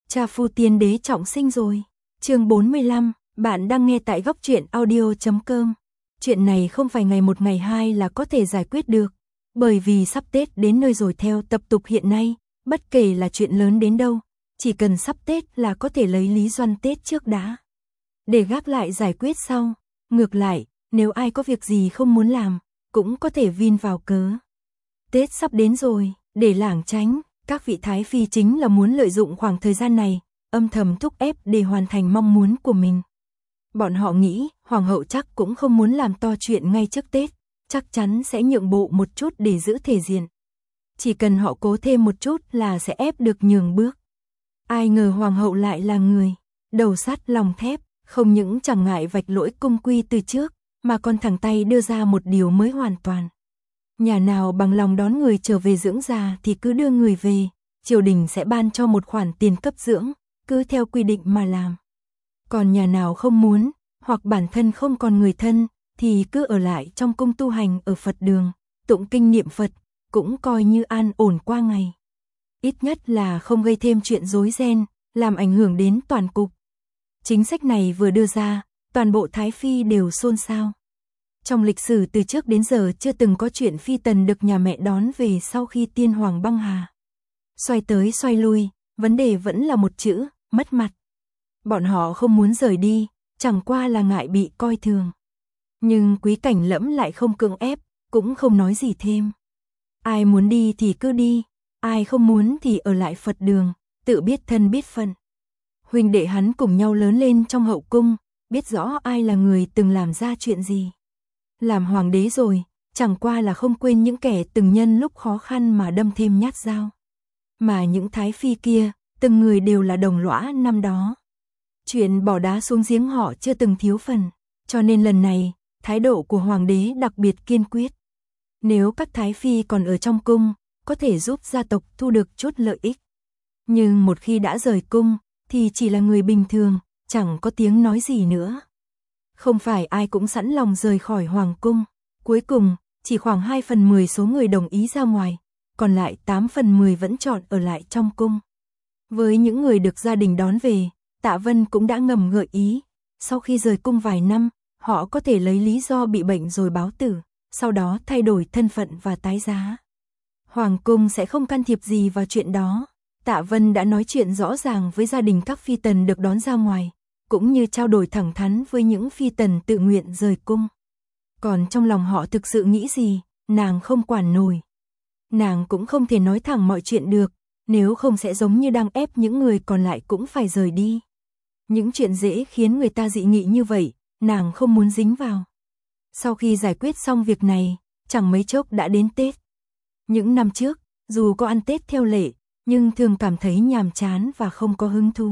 Cha Phu Tiên Đế trọng sinh rồi. Chương 45, bạn đang nghe tại góc truyện audio.com. Chuyện này không phải ngày một ngày hai là có thể giải quyết được, bởi vì sắp Tết đến nơi rồi. Theo tập tục hiện nay, bất kể là chuyện lớn đến đâu, chỉ cần sắp Tết là có thể lấy lý do Tết trước đã, để gác lại giải quyết sau. Ngược lại, nếu ai có việc gì không muốn làm, cũng có thể vin vào cớ. Tết sắp đến rồi, để lảng tránh, các vị thái phi chính là muốn lợi dụng khoảng thời gian này, âm thầm thúc ép để hoàn thành mong muốn của mình. Bọn họ nghĩ, hoàng hậu chắc cũng không muốn làm to chuyện ngay trước Tết, chắc chắn sẽ nhượng bộ một chút để giữ thể diện. Chỉ cần họ cố thêm một chút là sẽ ép được nhường bước. Ai ngờ hoàng hậu lại là người đầu sắt lòng thép, không những chẳng ngại vạch lỗi cung quy từ trước, mà còn thẳng tay đưa ra một điều mới hoàn toàn. Nhà nào bằng lòng đón người trở về dưỡng già thì cứ đưa người về, triều đình sẽ ban cho một khoản tiền cấp dưỡng, cứ theo quy định mà làm. Còn nhà nào không muốn, hoặc bản thân không còn người thân, thì cứ ở lại trong cung tu hành ở Phật đường, tụng kinh niệm Phật, cũng coi như an ổn qua ngày. Ít nhất là không gây thêm chuyện rối ren, làm ảnh hưởng đến toàn cục. Chính sách này vừa đưa ra, toàn bộ Thái Phi đều xôn xao. Trong lịch sử từ trước đến giờ chưa từng có chuyện phi tần được nhà mẹ đón về sau khi tiên hoàng băng hà. Xoay tới xoay lui, vấn đề vẫn là một chữ, mất mặt. Bọn họ không muốn rời đi, chẳng qua là ngại bị coi thường. Nhưng Quý Cảnh Lẫm lại không cưỡng ép, cũng không nói gì thêm. Ai muốn đi thì cứ đi, ai không muốn thì ở lại Phật đường, tự biết thân biết phận. Huynh đệ hắn cùng nhau lớn lên trong hậu cung, biết rõ ai là người từng làm ra chuyện gì. Làm hoàng đế rồi, chẳng qua là không quên những kẻ từng nhân lúc khó khăn mà đâm thêm nhát dao. Mà những thái phi kia, từng người đều là đồng lõa năm đó. Chuyện bỏ đá xuống giếng họ chưa từng thiếu phần, cho nên lần này, thái độ của hoàng đế đặc biệt kiên quyết. Nếu các thái phi còn ở trong cung, có thể giúp gia tộc thu được chút lợi ích. Nhưng một khi đã rời cung, thì chỉ là người bình thường, chẳng có tiếng nói gì nữa. Không phải ai cũng sẵn lòng rời khỏi hoàng cung. Cuối cùng, chỉ khoảng 2/10 số người đồng ý ra ngoài, còn lại 8/10 vẫn chọn ở lại trong cung. Với những người được gia đình đón về, Tạ Vân cũng đã ngầm gợi ý, sau khi rời cung vài năm, họ có thể lấy lý do bị bệnh rồi báo tử, sau đó thay đổi thân phận và tái giá. Hoàng cung sẽ không can thiệp gì vào chuyện đó. Tạ Vân đã nói chuyện rõ ràng với gia đình các phi tần được đón ra ngoài, cũng như trao đổi thẳng thắn với những phi tần tự nguyện rời cung. Còn trong lòng họ thực sự nghĩ gì, nàng không quản nổi. Nàng cũng không thể nói thẳng mọi chuyện được, nếu không sẽ giống như đang ép những người còn lại cũng phải rời đi. Những chuyện dễ khiến người ta dị nghị như vậy, nàng không muốn dính vào. Sau khi giải quyết xong việc này, chẳng mấy chốc đã đến Tết. Những năm trước, dù có ăn Tết theo lệ, nhưng thường cảm thấy nhàm chán và không có hứng thú.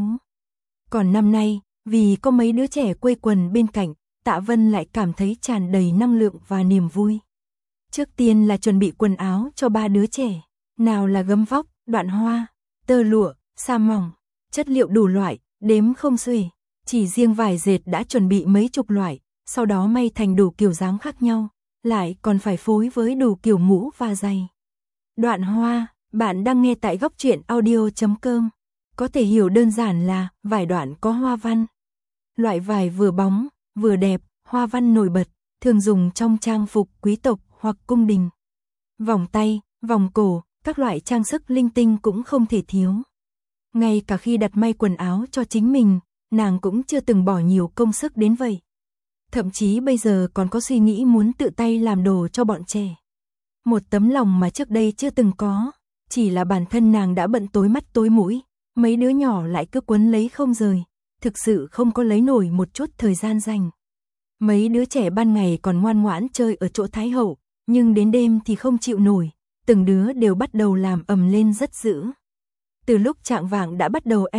Còn năm nay, vì có mấy đứa trẻ quây quần bên cạnh, Tạ Vân lại cảm thấy tràn đầy năng lượng và niềm vui. Trước tiên là chuẩn bị quần áo cho 3 đứa trẻ, nào là gấm vóc, đoạn hoa, tơ lụa, sa mỏng, chất liệu đủ loại, đếm không xuể. Chỉ riêng vải dệt đã chuẩn bị mấy chục loại, sau đó may thành đủ kiểu dáng khác nhau, lại còn phải phối với đủ kiểu mũ và giày. Đoạn hoa, bạn đang nghe tại góc truyện audio.com. Có thể hiểu đơn giản là vải đoạn có hoa văn. Loại vải vừa bóng, vừa đẹp, hoa văn nổi bật, thường dùng trong trang phục quý tộc hoặc cung đình. Vòng tay, vòng cổ, các loại trang sức linh tinh cũng không thể thiếu. Ngay cả khi đặt may quần áo cho chính mình, nàng cũng chưa từng bỏ nhiều công sức đến vậy. Thậm chí bây giờ còn có suy nghĩ muốn tự tay làm đồ cho bọn trẻ. Một tấm lòng mà trước đây chưa từng có, chỉ là bản thân nàng đã bận tối mắt tối mũi, mấy đứa nhỏ lại cứ quấn lấy không rời, thực sự không có lấy nổi một chút thời gian dành. Mấy đứa trẻ ban ngày còn ngoan ngoãn chơi ở chỗ Thái hậu, nhưng đến đêm thì không chịu nổi, từng đứa đều bắt đầu làm ầm lên rất dữ. Từ lúc chạng vạng đã bắt đầu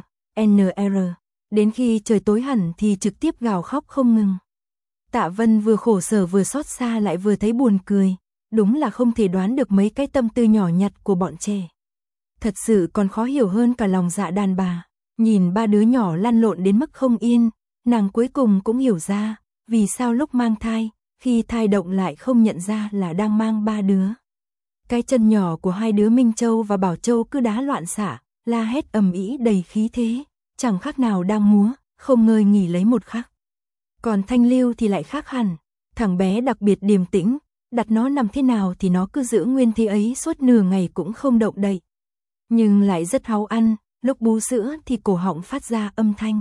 NR, đến khi trời tối hẳn thì trực tiếp gào khóc không ngừng. Tạ Vân vừa khổ sở vừa xót xa lại vừa thấy buồn cười, đúng là không thể đoán được mấy cái tâm tư nhỏ nhặt của bọn trẻ. Thật sự còn khó hiểu hơn cả lòng dạ đàn bà. Nhìn 3 đứa nhỏ lăn lộn đến mức không yên, nàng cuối cùng cũng hiểu ra, vì sao lúc mang thai, khi thai động lại không nhận ra là đang mang 3 đứa. Cái chân nhỏ của 2 đứa Minh Châu và Bảo Châu cứ đá loạn xạ, la hét ầm ĩ đầy khí thế, chẳng khác nào đang múa, không ngơi nghỉ lấy một khắc. Còn Thanh Lưu thì lại khác hẳn, thằng bé đặc biệt điềm tĩnh, đặt nó nằm thế nào thì nó cứ giữ nguyên thế ấy suốt nửa ngày cũng không động đậy. Nhưng lại rất háu ăn, lúc bú sữa thì cổ họng phát ra âm thanh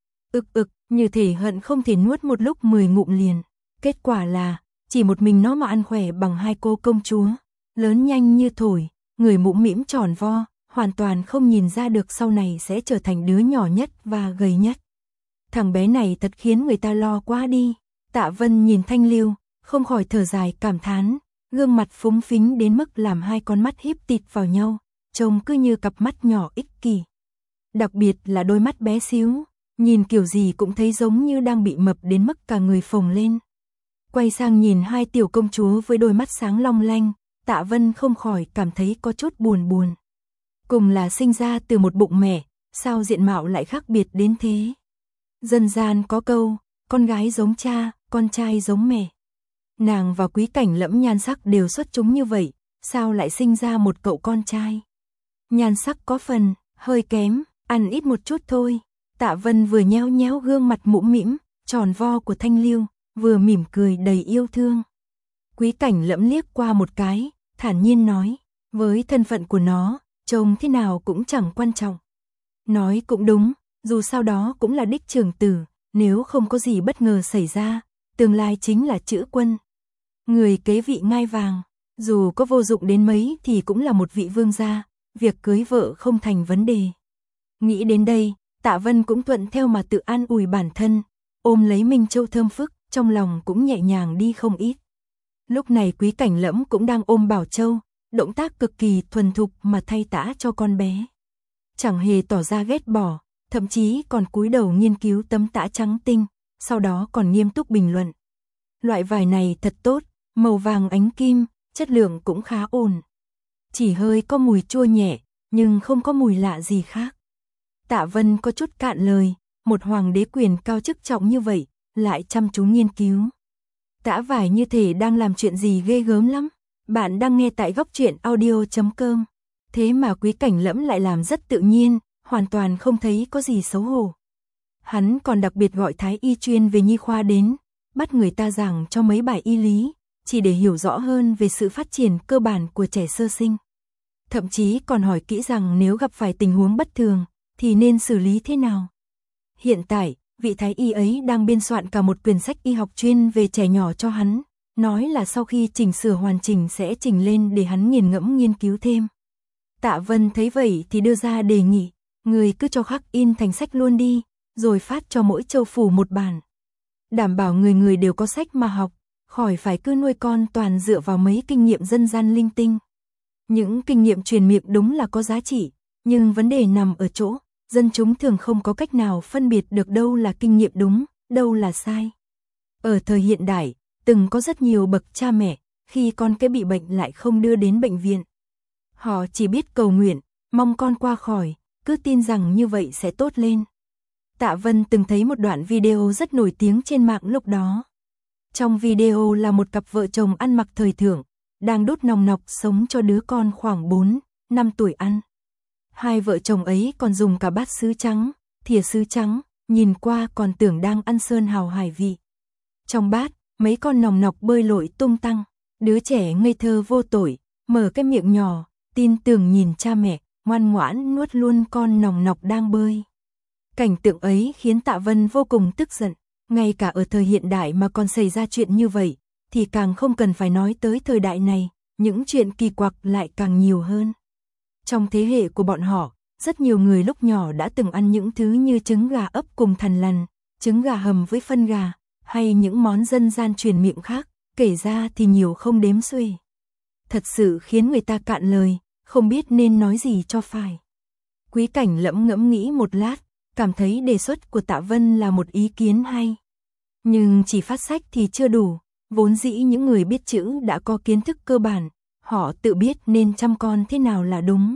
ực, như thể hận không thể nuốt một lúc 10 ngụm liền. Kết quả là, chỉ một mình nó mà ăn khỏe bằng hai cô công chúa, lớn nhanh như thổi, người mũm mĩm tròn vo, hoàn toàn không nhìn ra được sau này sẽ trở thành đứa nhỏ nhất và gầy nhất. Thằng bé này thật khiến người ta lo quá đi. Tạ Vân nhìn Thanh Lưu, không khỏi thở dài cảm thán, gương mặt phúng phính đến mức làm hai con mắt híp tịt vào nhau, trông cứ như cặp mắt nhỏ ích kỷ. Đặc biệt là đôi mắt bé xíu, nhìn kiểu gì cũng thấy giống như đang bị mập đến mức cả người phồng lên. Quay sang nhìn hai tiểu công chúa với đôi mắt sáng long lanh, Tạ Vân không khỏi cảm thấy có chút buồn. Cùng là sinh ra từ một bụng mẹ, sao diện mạo lại khác biệt đến thế? Dân gian có câu, con gái giống cha, con trai giống mẹ. Nàng và Quý Cảnh Lẫm nhan sắc đều xuất chúng như vậy, sao lại sinh ra một cậu con trai? Nhan sắc có phần hơi kém, ăn ít một chút thôi. Tạ Vân vừa nhéo nhéo gương mặt mũm mĩm, tròn vo của Thanh Lưu, vừa mỉm cười đầy yêu thương. Quý Cảnh Lẫm liếc qua một cái, thản nhiên nói, với thân phận của nó, trông thế nào cũng chẳng quan trọng. Nói cũng đúng, dù sao đó cũng là đích trưởng tử, nếu không có gì bất ngờ xảy ra, tương lai chính là chữ quân. Người kế vị ngai vàng, dù có vô dụng đến mấy thì cũng là một vị vương gia, việc cưới vợ không thành vấn đề. Nghĩ đến đây, Tạ Vân cũng thuận theo mà tự an ủi bản thân, ôm lấy Minh Châu thơm phức, trong lòng cũng nhẹ nhàng đi không ít. Lúc này Quý Cảnh Lẫm cũng đang ôm Bảo Châu, động tác cực kỳ thuần thục mà thay tã cho con bé. Chẳng hề tỏ ra ghét bỏ, thậm chí còn cúi đầu nghiên cứu tấm tã trắng tinh, sau đó còn nghiêm túc bình luận. Loại vải này thật tốt, màu vàng ánh kim, chất lượng cũng khá ổn. Chỉ hơi có mùi chua nhẹ, nhưng không có mùi lạ gì khác. Tạ Vân có chút cạn lời, một hoàng đế quyền cao chức trọng như vậy, lại chăm chú nghiên cứu. Tã vải như thể đang làm chuyện gì ghê gớm lắm. Bạn đang nghe tại góc truyện audio.com. Thế mà Quý Cảnh Lẫm lại làm rất tự nhiên, hoàn toàn không thấy có gì xấu hổ. Hắn còn đặc biệt gọi thái y chuyên về nhi khoa đến, bắt người ta giảng cho mấy bài y lý, chỉ để hiểu rõ hơn về sự phát triển cơ bản của trẻ sơ sinh. Thậm chí còn hỏi kỹ rằng nếu gặp phải tình huống bất thường, thì nên xử lý thế nào. Hiện tại, vị thái y ấy đang biên soạn cả một quyển sách y học chuyên về trẻ nhỏ cho hắn, nói là sau khi chỉnh sửa hoàn chỉnh sẽ chỉnh lên để hắn nghiền ngẫm nghiên cứu thêm. Tạ Vân thấy vậy thì đưa ra đề nghị, người cứ cho khắc in thành sách luôn đi, rồi phát cho mỗi châu phủ một bản. Đảm bảo người người đều có sách mà học, khỏi phải cứ nuôi con toàn dựa vào mấy kinh nghiệm dân gian linh tinh. Những kinh nghiệm truyền miệng đúng là có giá trị, nhưng vấn đề nằm ở chỗ, dân chúng thường không có cách nào phân biệt được đâu là kinh nghiệm đúng, đâu là sai. Ở thời hiện đại, từng có rất nhiều bậc cha mẹ, khi con cái bị bệnh lại không đưa đến bệnh viện. Họ chỉ biết cầu nguyện, mong con qua khỏi, cứ tin rằng như vậy sẽ tốt lên. Tạ Vân từng thấy một đoạn video rất nổi tiếng trên mạng lúc đó. Trong video là một cặp vợ chồng ăn mặc thời thượng, đang đút nòng nọc sống cho đứa con khoảng 4, 5 tuổi ăn. Hai vợ chồng ấy còn dùng cả bát sứ trắng, thìa sứ trắng, nhìn qua còn tưởng đang ăn sơn hào hải vị. Trong bát, mấy con nòng nọc bơi lội tung tăng, đứa trẻ ngây thơ vô tội, mở cái miệng nhỏ, tin tưởng nhìn cha mẹ, ngoan ngoãn nuốt luôn con nòng nọc đang bơi. Cảnh tượng ấy khiến Tạ Vân vô cùng tức giận, ngay cả ở thời hiện đại mà còn xảy ra chuyện như vậy, thì càng không cần phải nói tới thời đại này, những chuyện kỳ quặc lại càng nhiều hơn. Trong thế hệ của bọn họ, rất nhiều người lúc nhỏ đã từng ăn những thứ như trứng gà ấp cùng thằn lằn, trứng gà hầm với phân gà, hay những món dân gian truyền miệng khác, kể ra thì nhiều không đếm xuể. Thật sự khiến người ta cạn lời, không biết nên nói gì cho phải. Quý Cảnh Lẫm ngẫm nghĩ một lát, cảm thấy đề xuất của Tạ Vân là một ý kiến hay. Nhưng chỉ phát sách thì chưa đủ, vốn dĩ những người biết chữ đã có kiến thức cơ bản, họ tự biết nên chăm con thế nào là đúng.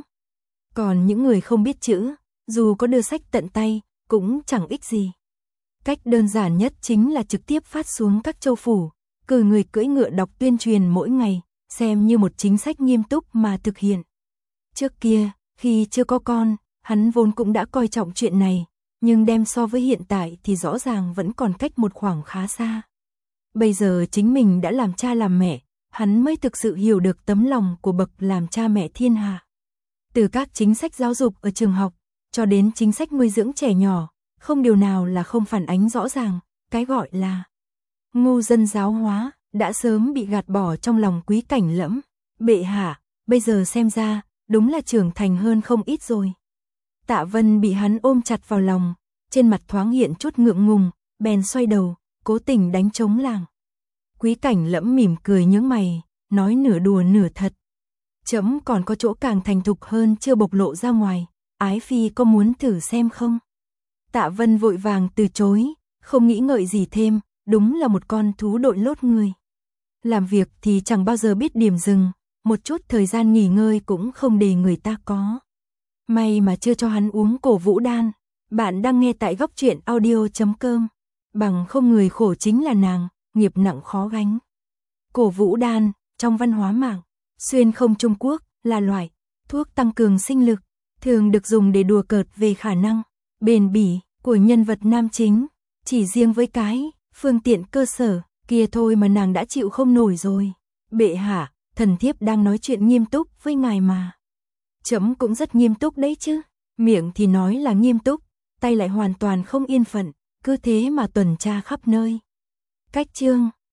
Còn những người không biết chữ, dù có đưa sách tận tay, cũng chẳng ích gì. Cách đơn giản nhất chính là trực tiếp phát xuống các châu phủ, cử người cưỡi ngựa đọc tuyên truyền mỗi ngày, xem như một chính sách nghiêm túc mà thực hiện. Trước kia, khi chưa có con, Hắn vốn cũng đã coi trọng chuyện này, nhưng đem so với hiện tại thì rõ ràng vẫn còn cách một khoảng khá xa. Bây giờ chính mình đã làm cha làm mẹ, hắn mới thực sự hiểu được tấm lòng của bậc làm cha mẹ thiên hạ. Từ các chính sách giáo dục ở trường học, cho đến chính sách nuôi dưỡng trẻ nhỏ, không điều nào là không phản ánh rõ ràng, cái gọi là ngu dân giáo hóa, đã sớm bị gạt bỏ trong lòng Quý Cảnh Lẫm. Bệ hạ, bây giờ xem ra, đúng là trưởng thành hơn không ít rồi. Tạ Vân bị hắn ôm chặt vào lòng, trên mặt thoáng hiện chút ngượng ngùng, bèn xoay đầu, cố tình đánh trống làng. Quý Cảnh Lẫm mỉm cười nhướng mày, nói nửa đùa nửa thật. Trẫm còn có chỗ càng thành thục hơn chưa bộc lộ ra ngoài, ái phi có muốn thử xem không? Tạ Vân vội vàng từ chối, không nghĩ ngợi gì thêm, đúng là một con thú đội lốt người. Làm việc thì chẳng bao giờ biết điểm dừng, một chút thời gian nghỉ ngơi cũng không để người ta có. May mà chưa cho hắn uống cổ vũ đan. Bạn đang nghe tại góc truyện audio.com. Bằng không người khổ chính là nàng, nghiệp nặng khó gánh. Cổ vũ đan, trong văn hóa mạng, xuyên không Trung Quốc, là loại thuốc tăng cường sinh lực, thường được dùng để đùa cợt về khả năng bền bỉ của nhân vật nam chính. Chỉ riêng với cái phương tiện cơ sở kia thôi mà nàng đã chịu không nổi rồi. Bệ hạ, thần thiếp đang nói chuyện nghiêm túc với ngài mà. Trẫm cũng rất nghiêm túc đấy chứ. Miệng thì nói là nghiêm túc, tay lại hoàn toàn không yên phận, cứ thế mà tuần tra khắp nơi. Cách chương